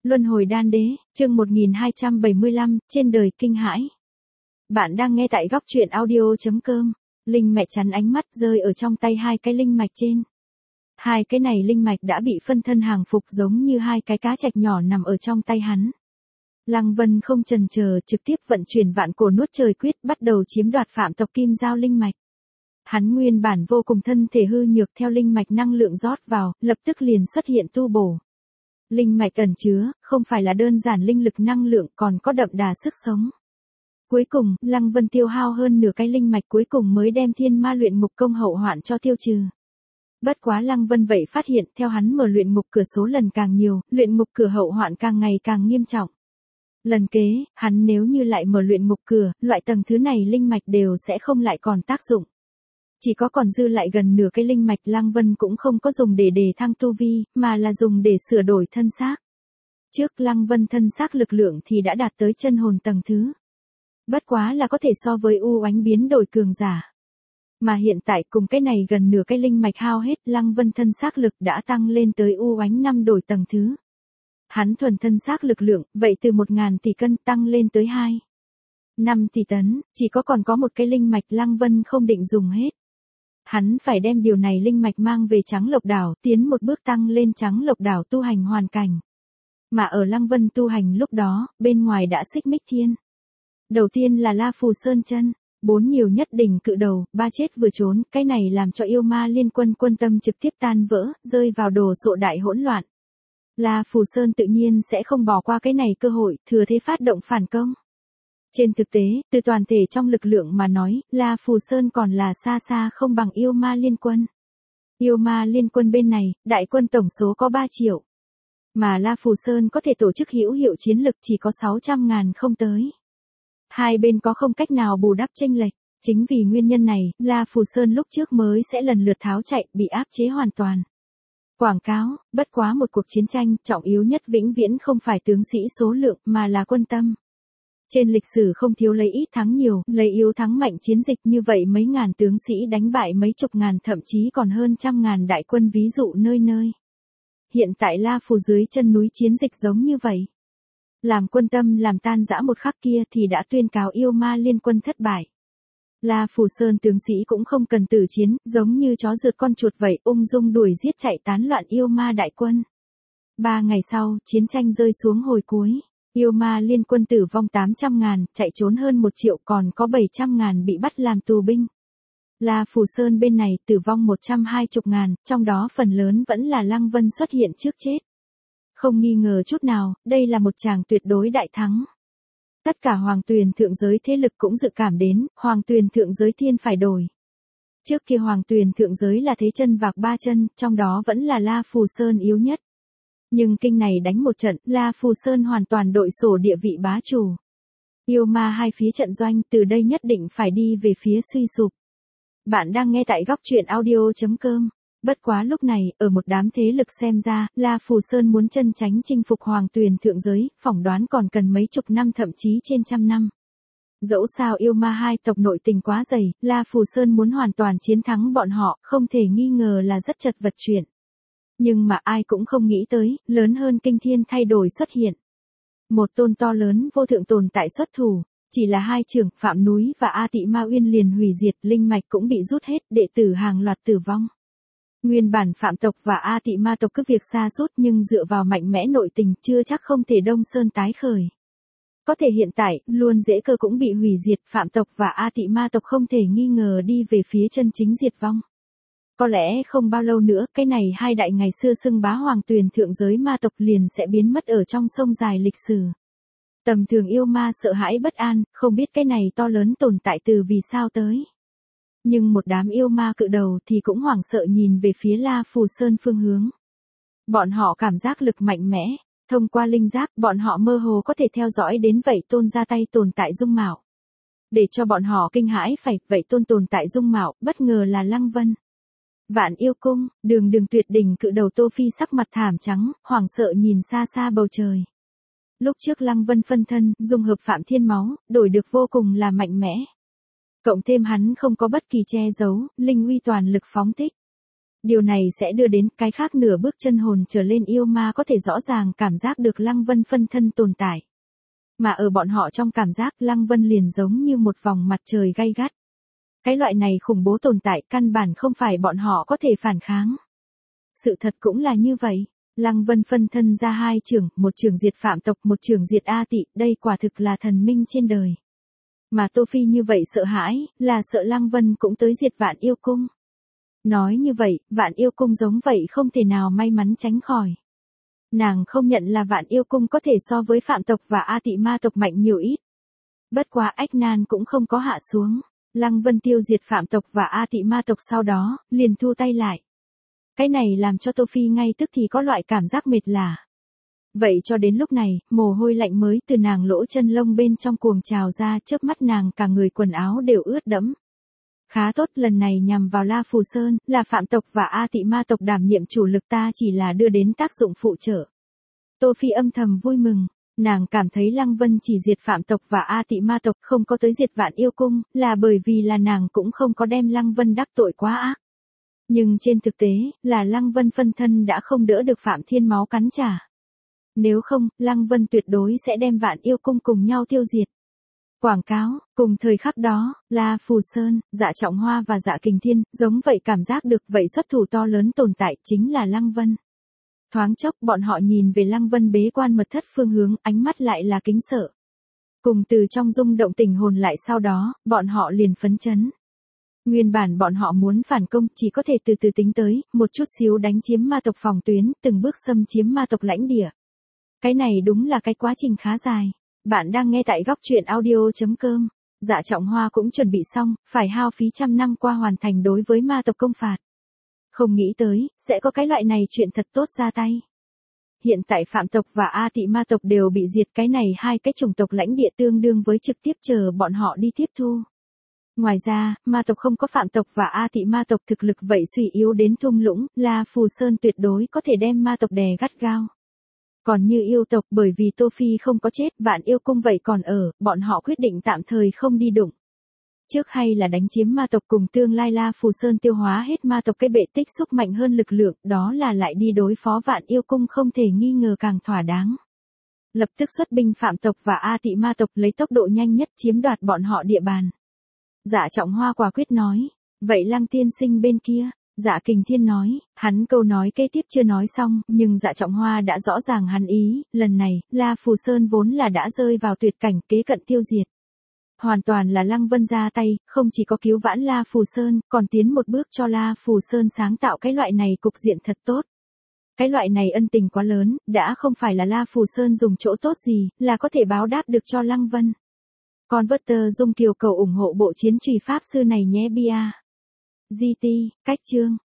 Luân hồi đan đế, chương 1275, trên đời kinh hãi. Bạn đang nghe tại góc truyện audio.com. Linh mạch chắn ánh mắt rơi ở trong tay hai cái linh mạch trên. Hai cái này linh mạch đã bị phân thân hàng phục giống như hai cái cá trạch nhỏ nằm ở trong tay hắn. Lăng Vân không chần chờ trực tiếp vận chuyển vạn cổ nuốt trời quyết bắt đầu chiếm đoạt phạm tộc kim giao linh mạch. Hắn nguyên bản vô cùng thân thể hư nhược theo linh mạch năng lượng rót vào, lập tức liền xuất hiện tu bổ. Linh mạch ẩn chứa, không phải là đơn giản linh lực năng lượng còn có đậm đà sức sống. Cuối cùng, Lăng Vân tiêu hao hơn nửa cái linh mạch cuối cùng mới đem thiên ma luyện ngục công hậu hoạn cho tiêu trừ. Bất quá Lăng Vân vậy phát hiện theo hắn mở luyện ngục cửa số lần càng nhiều, luyện ngục cửa hậu hoạn càng ngày càng nghiêm trọng. Lần kế, hắn nếu như lại mở luyện ngục cửa, loại tầng thứ này linh mạch đều sẽ không lại còn tác dụng. Chỉ có còn dư lại gần nửa cái linh mạch Lăng Vân cũng không có dùng để đề thăng tu vi, mà là dùng để sửa đổi thân xác. Trước Lăng Vân thân xác lực lượng thì đã đạt tới chân hồn tầng thứ. Bất quá là có thể so với u oánh biến đổi cường giả. Mà hiện tại cùng cái này gần nửa cái linh mạch hao hết Lăng Vân thân xác lực đã tăng lên tới u oánh 5 đổi tầng thứ. Hắn thuần thân xác lực lượng, vậy từ 1.000 tỷ cân tăng lên tới 5 tỷ tấn, chỉ có còn có một cái linh mạch Lăng Vân không định dùng hết. Hắn phải đem điều này linh mạch mang về Trắng Lộc Đảo, tiến một bước tăng lên Trắng Lộc Đảo tu hành hoàn cảnh. Mà ở Lăng Vân tu hành lúc đó, bên ngoài đã xích mích thiên. Đầu tiên là La Phù Sơn chân, 4 nhiều nhất đỉnh cự đầu, 3 chết vừa trốn, cái này làm cho yêu ma liên quân quân tâm trực tiếp tan vỡ, rơi vào đồ sộ đại hỗn loạn. La Phù Sơn tự nhiên sẽ không bỏ qua cái này cơ hội, thừa thế phát động phản công. Trên thực tế, từ toàn thể trong lực lượng mà nói, La Phù Sơn còn là xa xa không bằng yêu ma liên quân. Yêu ma liên quân bên này, đại quân tổng số có 3 triệu. Mà La Phù Sơn có thể tổ chức hữu hiệu chiến lực chỉ có 600.000 không tới. Hai bên có không cách nào bù đắp chênh lệch. Chính vì nguyên nhân này, La Phù Sơn lúc trước mới sẽ lần lượt tháo chạy, bị áp chế hoàn toàn. Quảng cáo, bất quá một cuộc chiến tranh, trọng yếu nhất vĩnh viễn không phải tướng sĩ số lượng mà là quân tâm. Trên lịch sử không thiếu lấy ít thắng nhiều, lấy yếu thắng mạnh chiến dịch như vậy mấy ngàn tướng sĩ đánh bại mấy chục ngàn thậm chí còn hơn trăm ngàn đại quân ví dụ nơi nơi. Hiện tại La Phù dưới chân núi chiến dịch giống như vậy. Làm quân tâm làm tan rã một khắc kia thì đã tuyên cáo yêu ma liên quân thất bại. La Phù Sơn tướng sĩ cũng không cần tử chiến, giống như chó rượt con chuột vậy ung dung đuổi giết chạy tán loạn yêu ma đại quân. 3 ngày sau, chiến tranh rơi xuống hồi cuối. Yêu ma liên quân tử vong 800.000, chạy trốn hơn 1 triệu còn có 700.000 bị bắt làm tù binh. La Phù Sơn bên này tử vong 120.000, trong đó phần lớn vẫn là Lăng Vân xuất hiện trước chết. Không nghi ngờ chút nào, đây là một tràng tuyệt đối đại thắng. Tất cả Hoàng Tuyền thượng giới thế lực cũng dự cảm đến, Hoàng Tuyền thượng giới thiên phải đổi. Trước kia Hoàng Tuyền thượng giới là thế chân vạc 3 chân, trong đó vẫn là La Phù Sơn yếu nhất. Nhưng kinh này đánh một trận, La Phù Sơn hoàn toàn đội sổ địa vị bá chủ. Yêu ma hai phía trận doanh từ đây nhất định phải đi về phía suy sụp. Bạn đang nghe tại góc truyện audio.com. Bất quá lúc này, ở một đám thế lực xem ra, La Phù Sơn muốn chân chánh chinh phục Hoàng Tuyền thượng giới, phỏng đoán còn cần mấy chục năm thậm chí trên trăm năm. Dẫu sao yêu ma hai tộc nội tình quá dày, La Phù Sơn muốn hoàn toàn chiến thắng bọn họ, không thể nghi ngờ là rất chật vật chuyện. Nhưng mà ai cũng không nghĩ tới, lớn hơn kinh thiên thay đổi xuất hiện. Một tôn to lớn vô thượng tồn tại xuất thủ, chỉ là hai trưởng, Phạm Núi và A Tị Ma Uyên liền hủy diệt, linh mạch cũng bị rút hết, đệ tử hàng loạt tử vong. Nguyên bản Phạm tộc và A Tị Ma tộc cứ việc xa sút nhưng dựa vào mạnh mẽ nội tình chưa chắc không thể Đông Sơn tái khởi. Có thể hiện tại, luôn dễ cơ cũng bị hủy diệt, Phạm tộc và A Tị Ma tộc không thể nghi ngờ đi về phía chân chính diệt vong. Có lẽ không bao lâu nữa, cái này hai đại ngày xưa xưng bá Hoàng Tuyền thượng giới ma tộc liền sẽ biến mất ở trong sông dài lịch sử. Tầm thường yêu ma sợ hãi bất an, không biết cái này to lớn tồn tại từ vì sao tới. Nhưng một đám yêu ma cự đầu thì cũng hoảng sợ nhìn về phía La Phù Sơn phương hướng. Bọn họ cảm giác lực mạnh mẽ, thông qua linh giác bọn họ mơ hồ có thể theo dõi đến vậy tôn ra tay tồn tại dung mạo. Để cho bọn họ kinh hãi phải, vậy tôn tồn tại dung mạo, bất ngờ là Lăng Vân. Vạn Yêu Cung, đường tuyệt đỉnh cự đầu Tô Phi sắc mặt thảm trắng, hoảng sợ nhìn xa xa bầu trời. Lúc trước Lăng Vân phân thân, dung hợp Phạm Thiên máu, đổi được vô cùng là mạnh mẽ. Cộng thêm hắn không có bất kỳ che giấu, linh uy toàn lực phóng thích. Điều này sẽ đưa đến cái khác nửa bước chân hồn trở lên yêu ma có thể rõ ràng cảm giác được Lăng Vân phân thân tồn tại. Mà ở bọn họ trong cảm giác Lăng Vân liền giống như một vòng mặt trời gay gắt. Cái loại này khủng bố tồn tại căn bản không phải bọn họ có thể phản kháng. Sự thật cũng là như vậy. Lăng Vân phân thân ra hai trưởng, một trưởng diệt phạm tộc, một trưởng diệt A Tị, đây quả thực là thần minh trên đời. Mà Tô Phi như vậy sợ hãi, là sợ Lăng Vân cũng tới diệt Vạn Yêu Cung. Nói như vậy, Vạn Yêu Cung giống vậy không thể nào may mắn tránh khỏi. Nàng không nhận là Vạn Yêu Cung có thể so với phạm tộc và A Tị ma tộc mạnh nhiều ít. Bất quá ách nan cũng không có hạ xuống. Lăng Vân tiêu diệt phạm tộc và A Tị ma tộc sau đó, liền thu tay lại. Cái này làm cho Tô Phi ngay tức thì có loại cảm giác mệt lả. Vậy cho đến lúc này, mồ hôi lạnh mới từ nàng lỗ chân lông bên trong cuồng trào ra, chớp mắt nàng cả người quần áo đều ướt đẫm. Khá tốt, lần này nhằm vào La Phù Sơn, là phạm tộc và A Tị ma tộc đảm nhiệm chủ lực, ta chỉ là đưa đến tác dụng phụ trợ. Tô Phi âm thầm vui mừng, nàng cảm thấy Lăng Vân chỉ diệt phạm tộc và A Tị ma tộc không có tới diệt Vạn Yêu Cung, là bởi vì là nàng cũng không có đem Lăng Vân đắc tội quá ác. Nhưng trên thực tế, là Lăng Vân phân thân đã không đỡ được Phạm Thiên máu cắn trả. Nếu không, Lăng Vân tuyệt đối sẽ đem Vạn Yêu Cung cùng nhau tiêu diệt. Quảng cáo, cùng thời khắc đó, La Phù Sơn, Dạ Trọng Hoa và Dạ Kình Thiên, giống vậy cảm giác được vậy xuất thủ to lớn tồn tại chính là Lăng Vân. Thoáng chốc bọn họ nhìn về Lăng Vân bế quan mật thất phương hướng, ánh mắt lại là kính sợ. Cùng từ trong rung động tình hồn lại sau đó, bọn họ liền phấn chấn. Nguyên bản bọn họ muốn phản công chỉ có thể từ từ tính tới, một chút xíu đánh chiếm ma tộc phòng tuyến, từng bước xâm chiếm ma tộc lãnh địa. Cái này đúng là cái quá trình khá dài. Bạn đang nghe tại góc truyện audio.com. Dạ Trọng Hoa cũng chuẩn bị xong, phải hao phí trăm năm qua hoàn thành đối với ma tộc công phạt. Không nghĩ tới, sẽ có cái loại này chuyện thật tốt ra tay. Hiện tại phạm tộc và A Tị ma tộc đều bị diệt, cái này hai cái chủng tộc lãnh địa tương đương với trực tiếp chờ bọn họ đi tiếp thu. Ngoài ra, ma tộc không có phạm tộc và A Tị ma tộc thực lực vậy suy yếu đến thung lũng, La Phù Sơn tuyệt đối có thể đem ma tộc đè gắt gao. Còn như yêu tộc, bởi vì Tô Phi không có chết, Vạn Yêu Cung vậy còn ở, bọn họ quyết định tạm thời không đi đụng. Trước hay là đánh chiếm ma tộc cùng tương lai La Phù Sơn tiêu hóa hết ma tộc cái bệ tích xúc mạnh hơn lực lượng, đó là lại đi đối phó Vạn Yêu Cung không thể nghi ngờ càng thỏa đáng. Lập tức xuất binh phạm tộc và A Tị ma tộc lấy tốc độ nhanh nhất chiếm đoạt bọn họ địa bàn. Dạ Trọng Hoa quả quyết nói, vậy Lăng tiên sinh bên kia, Dạ Kình Thiên nói, hắn câu nói kế tiếp chưa nói xong, nhưng Dạ Trọng Hoa đã rõ ràng hắn ý, lần này, La Phù Sơn vốn là đã rơi vào tuyệt cảnh kế cận tiêu diệt. Hoàn toàn là Lăng Vân ra tay, không chỉ có cứu vãn La Phù Sơn, còn tiến một bước cho La Phù Sơn sáng tạo cái loại này cục diện thật tốt. Cái loại này ân tình quá lớn, đã không phải là La Phù Sơn dùng chỗ tốt gì, là có thể báo đáp được cho Lăng Vân. Converter Dung Kiều cầu ủng hộ bộ chiến trùy pháp sư này nhé bia. GT, cách chương.